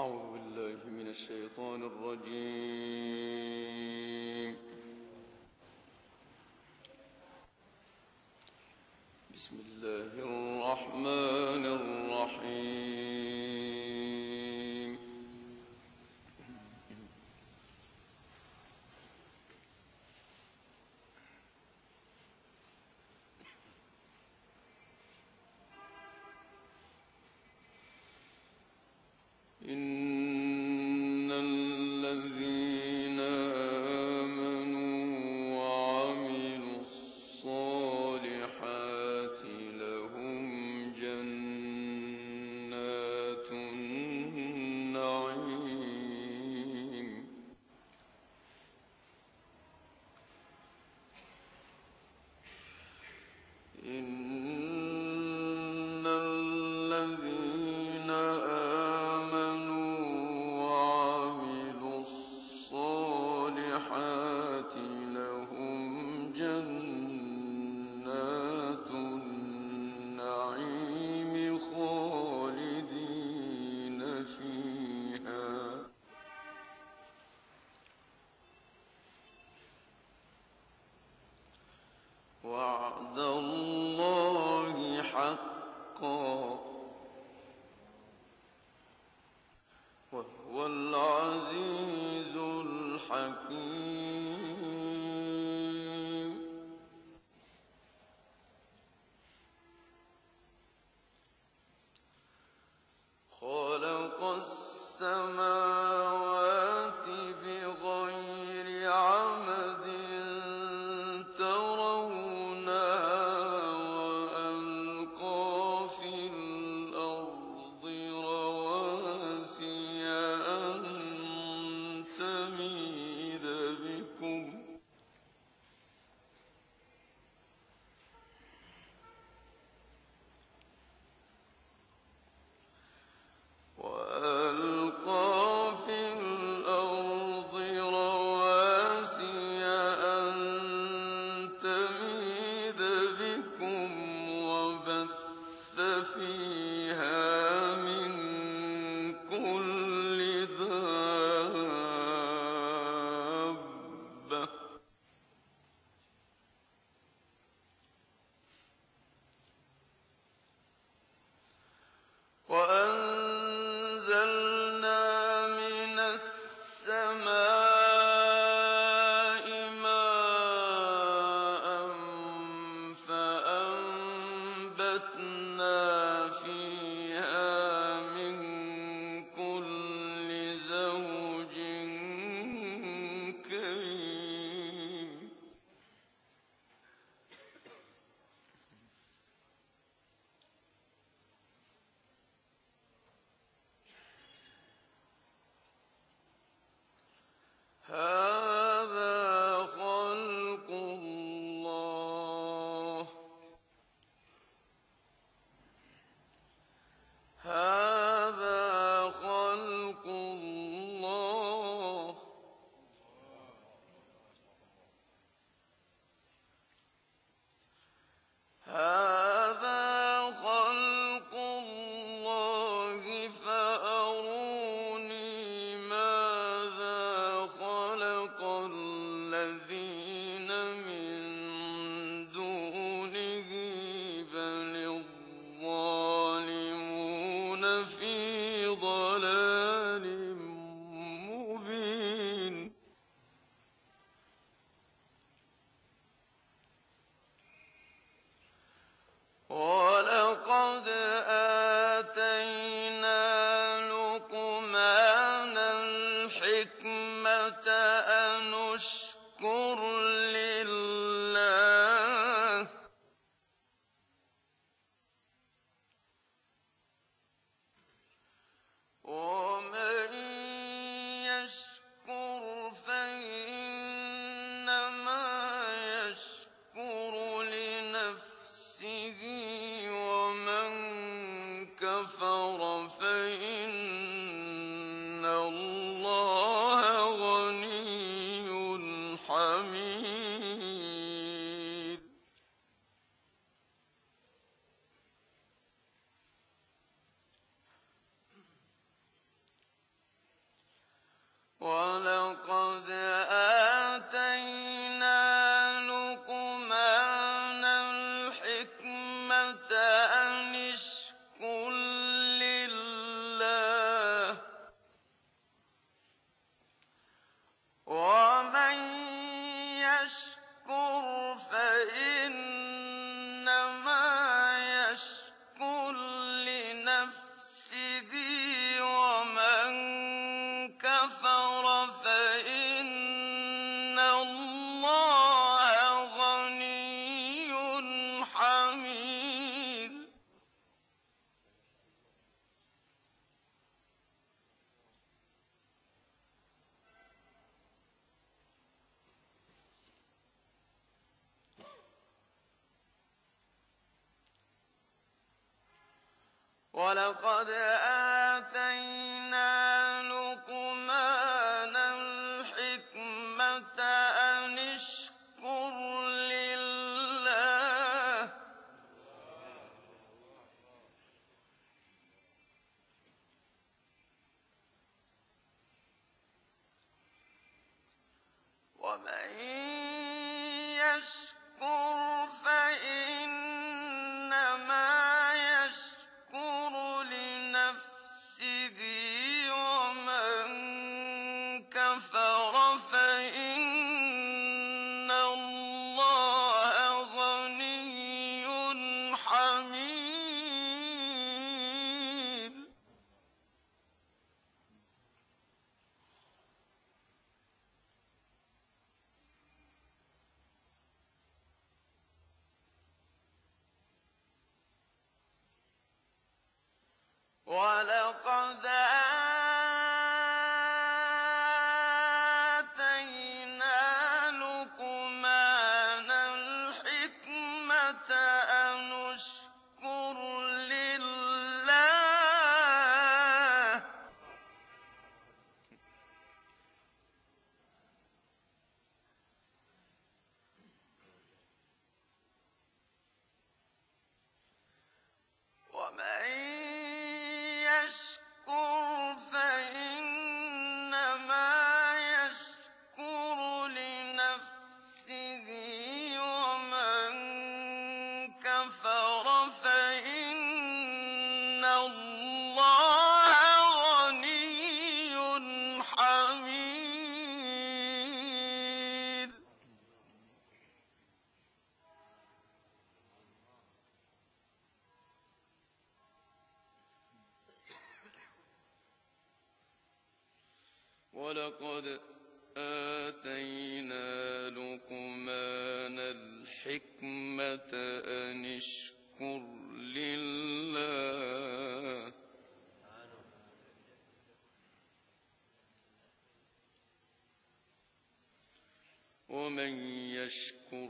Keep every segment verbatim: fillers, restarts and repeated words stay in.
أعوذ بالله من الشيطان الرجيم. بسم الله الرحمن الرحيم. إن الذين آمنوا وعملوا الصالحات لهم جنات النعيم. إن الذين آمنوا وعملوا الصالحات لهم جنات النعيم خالدين فيها. وعد الله حقا وهو العزيز الحكيم. خلق السماوات بغير عمد ترونها وألقى في الأرض رواسي أن تميد بكم وألقى في الأرض رواسي أن تميد بكم وبث فيها من كل دابة وأنزلنا من السماء ماء فأنبتنا فيها من كل زوج كريم. هذا خلق الله هذا خلق الله هذا خلق الله فأروني ماذا خلق الذين من دونه بل الظالمون في ضلال مبين. ولقد آتينا لقمان الحكمة أن اشكر لله ومن يشكر فإنما يشكر لنفسه ومن كفر فإن الله غني حميد. أن اشكر لله ومن يشكر فإنما يشكر لنفسه ومن كفر فإن الله غني حميد ولقد آتينا لقمان الحكمة أن اشكر لله ومن يشكر فإنما يشكر لنفسه ومن كفر فإن الله غني حميد ولقد آتينا لقمان الحكمة أن اشكر لله ومن يشكر فإنما يشكر لنفسه ومن كفر فإن الله غني حميد ولقد آتينا لقمان الحكمة أن اشكر لله ومن يشكر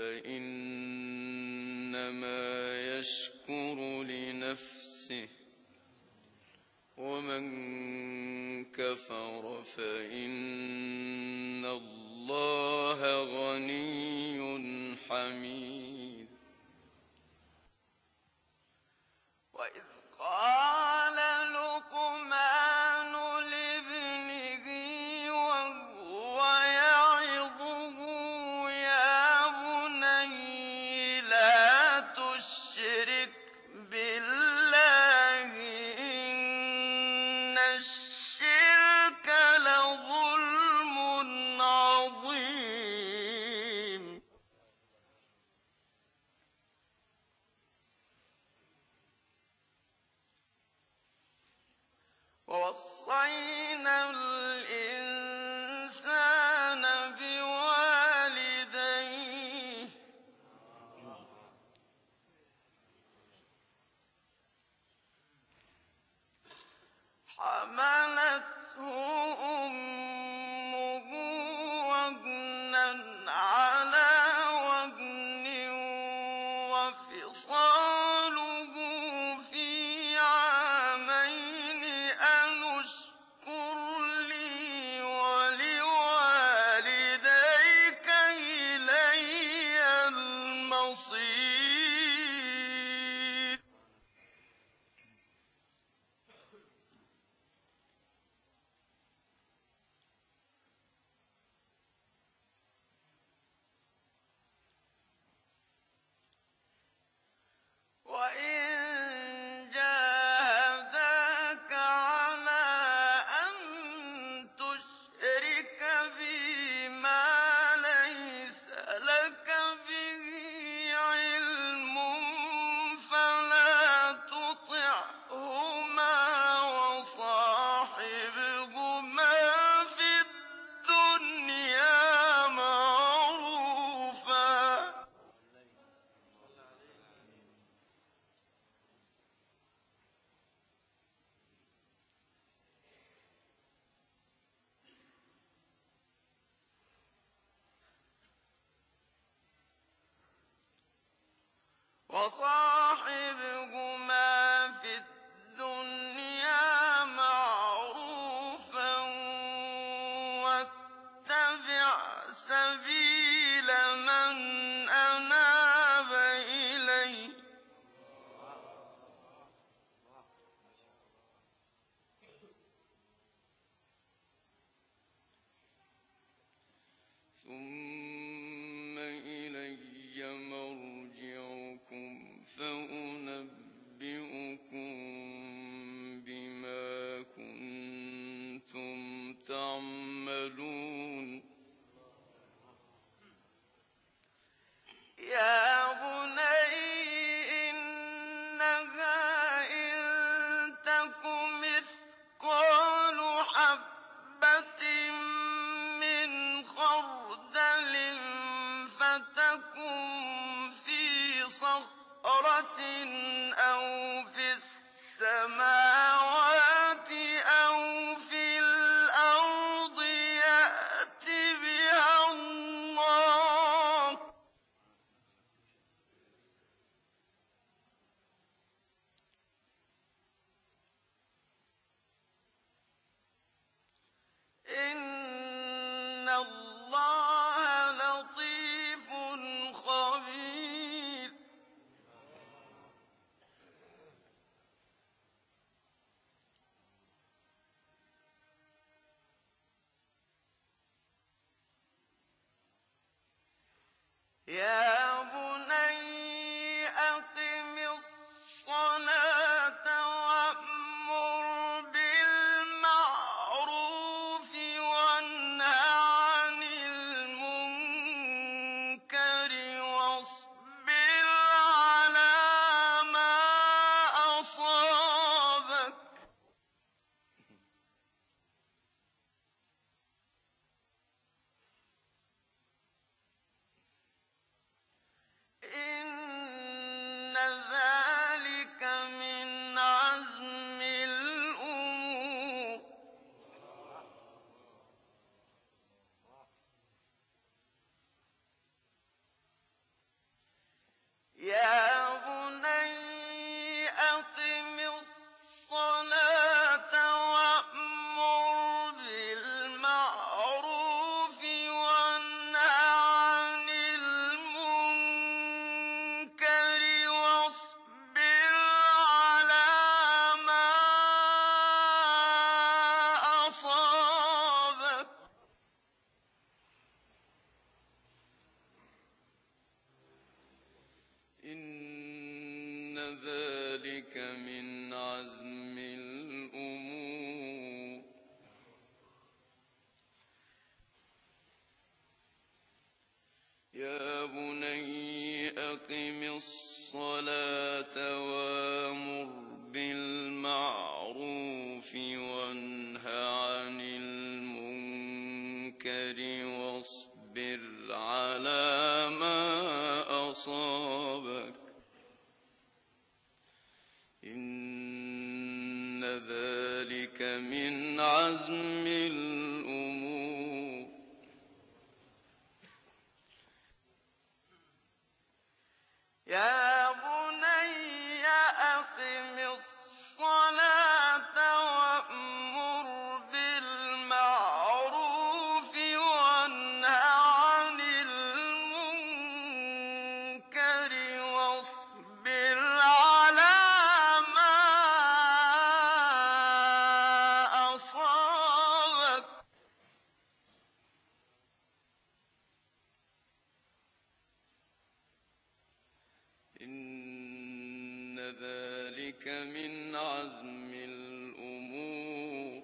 فإنما يشكر لنفسه ومن كفر فإن الله غني حميد وإذ قال لقمان لابنه وهو يعظه يا بني لا تشرك بالله إن الشرك لظلم عظيم ووصينا الإنسان بوالديه حملته أمه وهنا على وهن وفصاله في عامين أن اشكر لي وصاحبهما في الدنيا معروفا واتبع سبيل من أناب إلي ثم إلي مرجعكم فأنبئكم بما كنتم تعملون يا بني إنها إن تك مثقال حبة من خردل فتكن في صخرة أو في السماوات أو في الأرض يأت بها الله إن الله لطيف خبير يا بني أقم الصلاة وأمر بالمعروف وانه عن المنكر واصبر على ما أصابك إن ذلك من عزم الأمور يا بني أقم الصلاة وأمر بالمعروف وانه عن المنكر واصبر على ما أصابك إن ذلك من عزم الأمور يا بني أقم الصلاة وأمر بالمعروف وانه عن المنكر واصبر على ما أصابك إن ذلك من عزم الأمور يا بني أقم الصلاة وأمر بالمعروف وانه عن المنكر واصبر على ما أصابك إن ذلك من عزم الأمور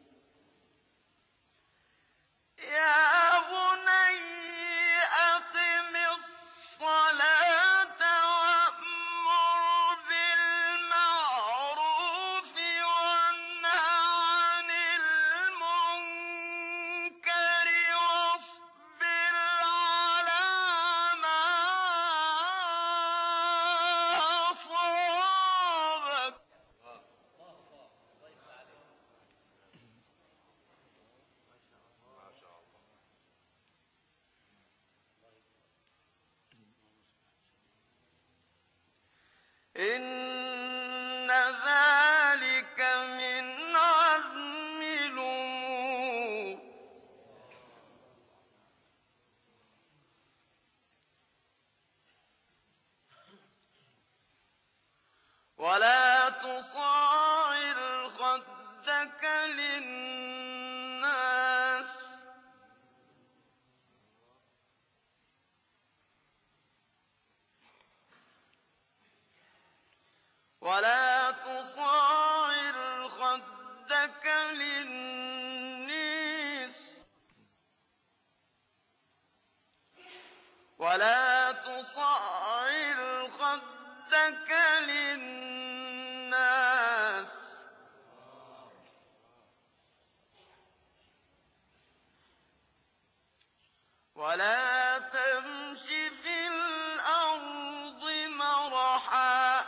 يا بني أقم الصلاة وأمر بالمعروف وانه عن المنكر واصبر على ما أصابك إن ذلك من عزم الأمور. ولا تصاعر خدك للناس ولا تصاعر خدك للناس ولا تصاعر خدك للناس ولا تمش في الأرض مرحا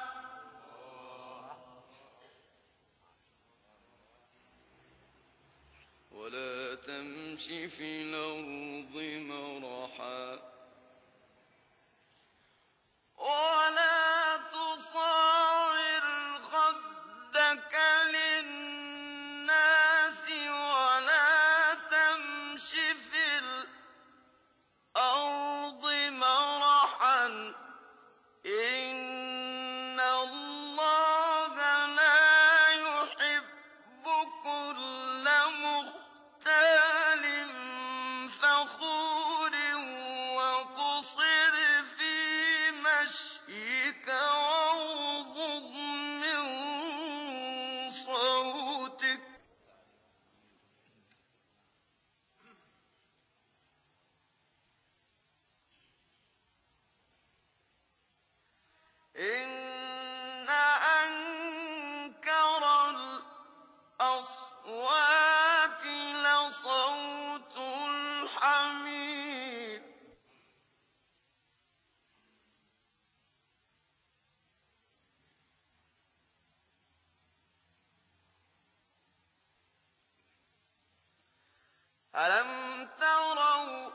ولا تمش في الأرض مرحا ولا تصاعر خدك للناس ولا تمش في الأرض مرحا إن الله لا يحب كل مختال فخور وقصر في مشيك واغضض من صوتك إن أنكر الأصوات لصوت الحمير. ألم تروا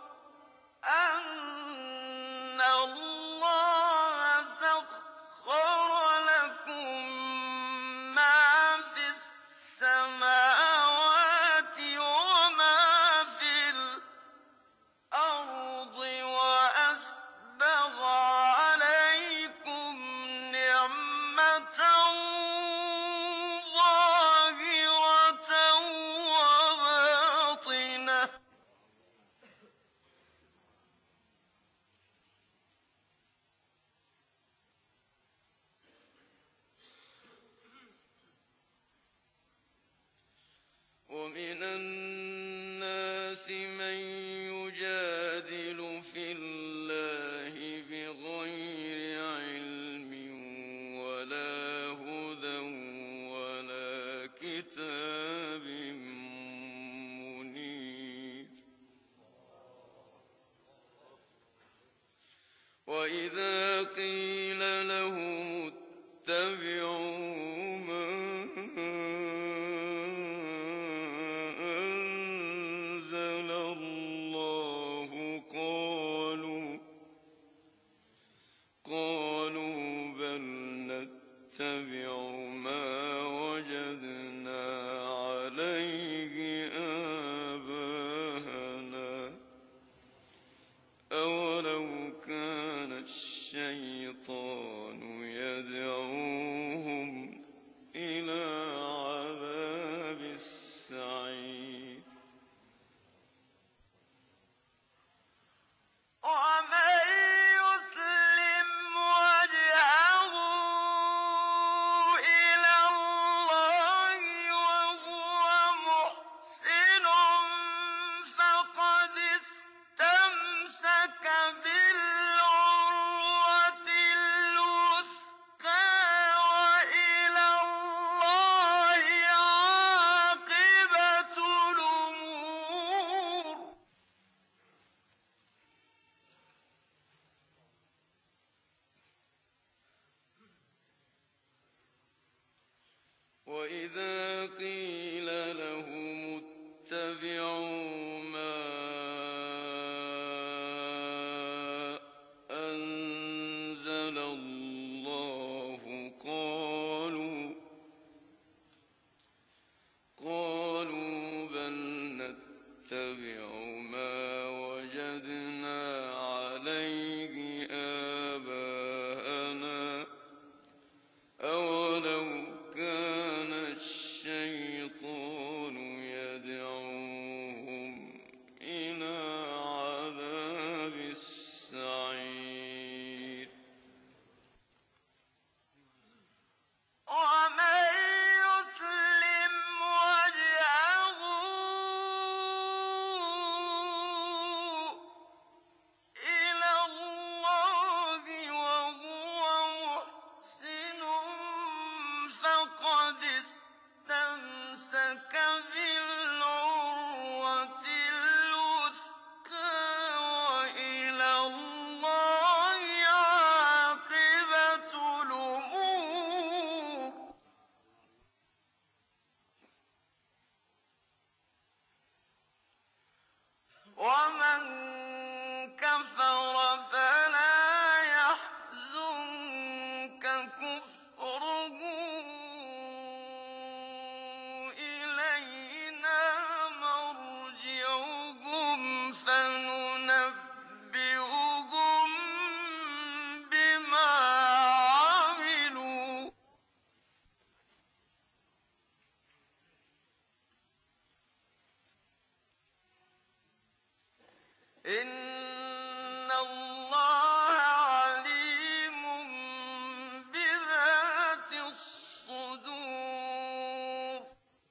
أن الله سخر لكم ما في السماوات وما في الأرض وأسبغ عليكم نعمة ظاهرة وباطنة ومن الناس من يجادل في الله بغير علم ولا هدى ولا كتاب منير. وإذا قيل لهم اتبعوا ما أنزل الله قالوا قالوا بل نتبع ما وجدنا عليه آباءنا أولو كان الشيطان يدعوهم إلى عذاب السعير. ومن يسلم وجهه إلى الله وهو محسن فقد استمسك بالعروة الوثقى وإلى الله عاقبة الأمور. وإذا قيل لهم اتبعوا ما أنزل الله إن الله عليم بذات الصدور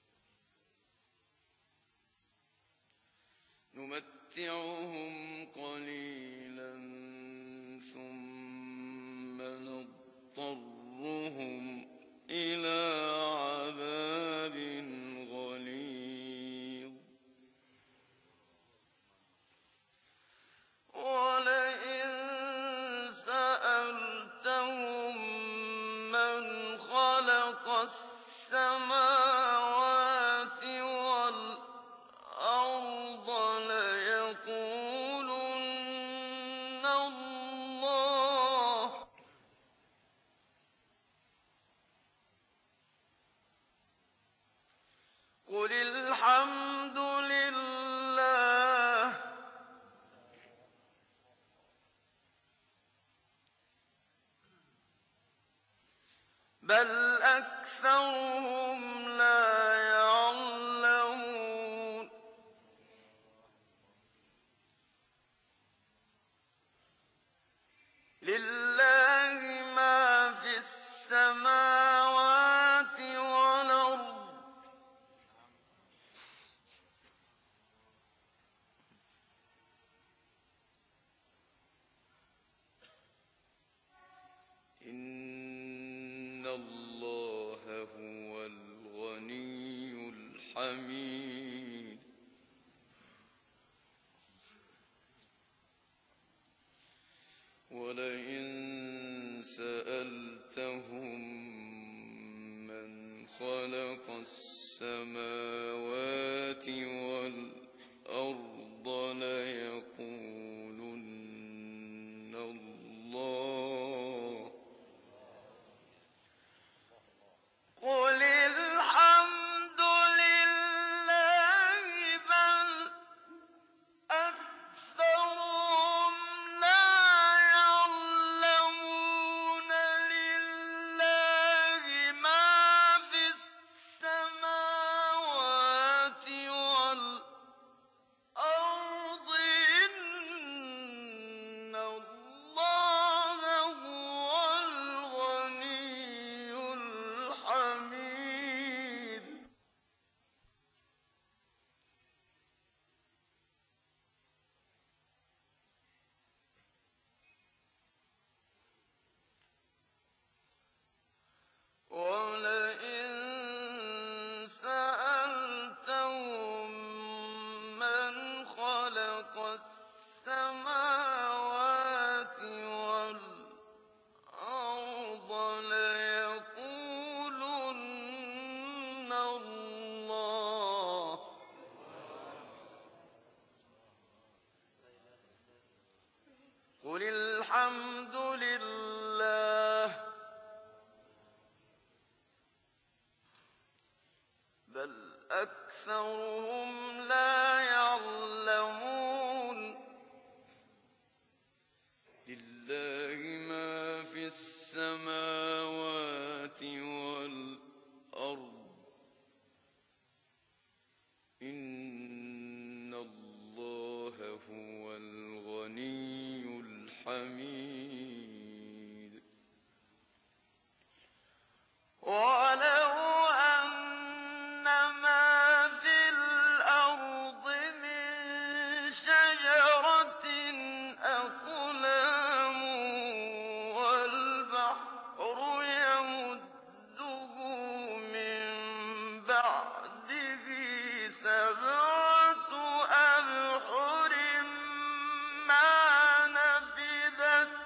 نمتعهم قليلا ثم نضطرهم إلى عذاب غليظ ولئن سألتهم من خلق السماوات والأرض ليقولن الله قل الحمد لله بل أكثرهم لا يعلمون لله ما في السماوات والأرض إن الله هو الغني الحميد ولئن سألتهم من خلق السماوات والأرض ليقولن الله قل الحمد لله بل أكثرهم لا يعلمون لله ما في السماوات والأرض إن الله هو الغني الحميد ولئن سألتهم من خلق السماوات والأرض ليقولن الله قل الحمد لله بل أكثرهم لا يعلمون لله ما في السماوات والأرض إن الله هو الغني الحميد ولو أن ما في الأرض من شجرة أقلام والبحر يمده من بعده سبعة أبحر ما نفدت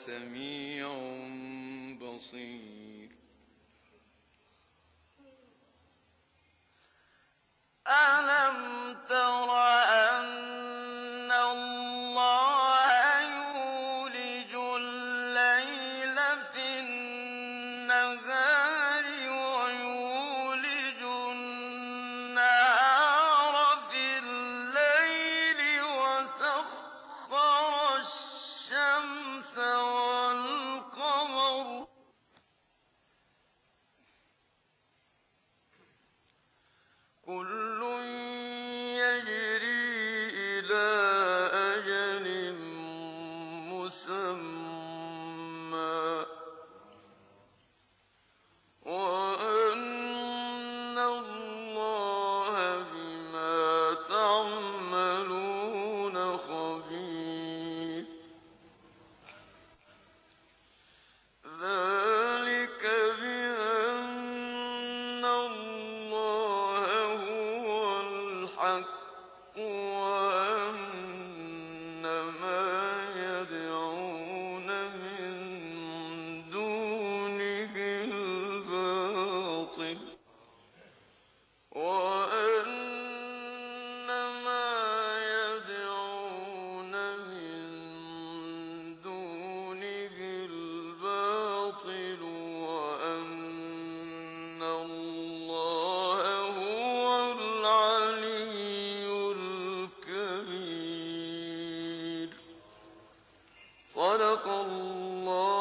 سميع بصير. ألم تر أن الله يولج الليل في النهار ويولج النهار في الليل وسخر الشمس والقمر كل يجري إلى أجل مسمى وأن الله بما تعملون خبير. ذلك بأن الله هو الحق وأن ما يدعون من دونه الباطل وأن ما يدعون من دونه الباطل وأن الله هو العلي الكبير. صدق الله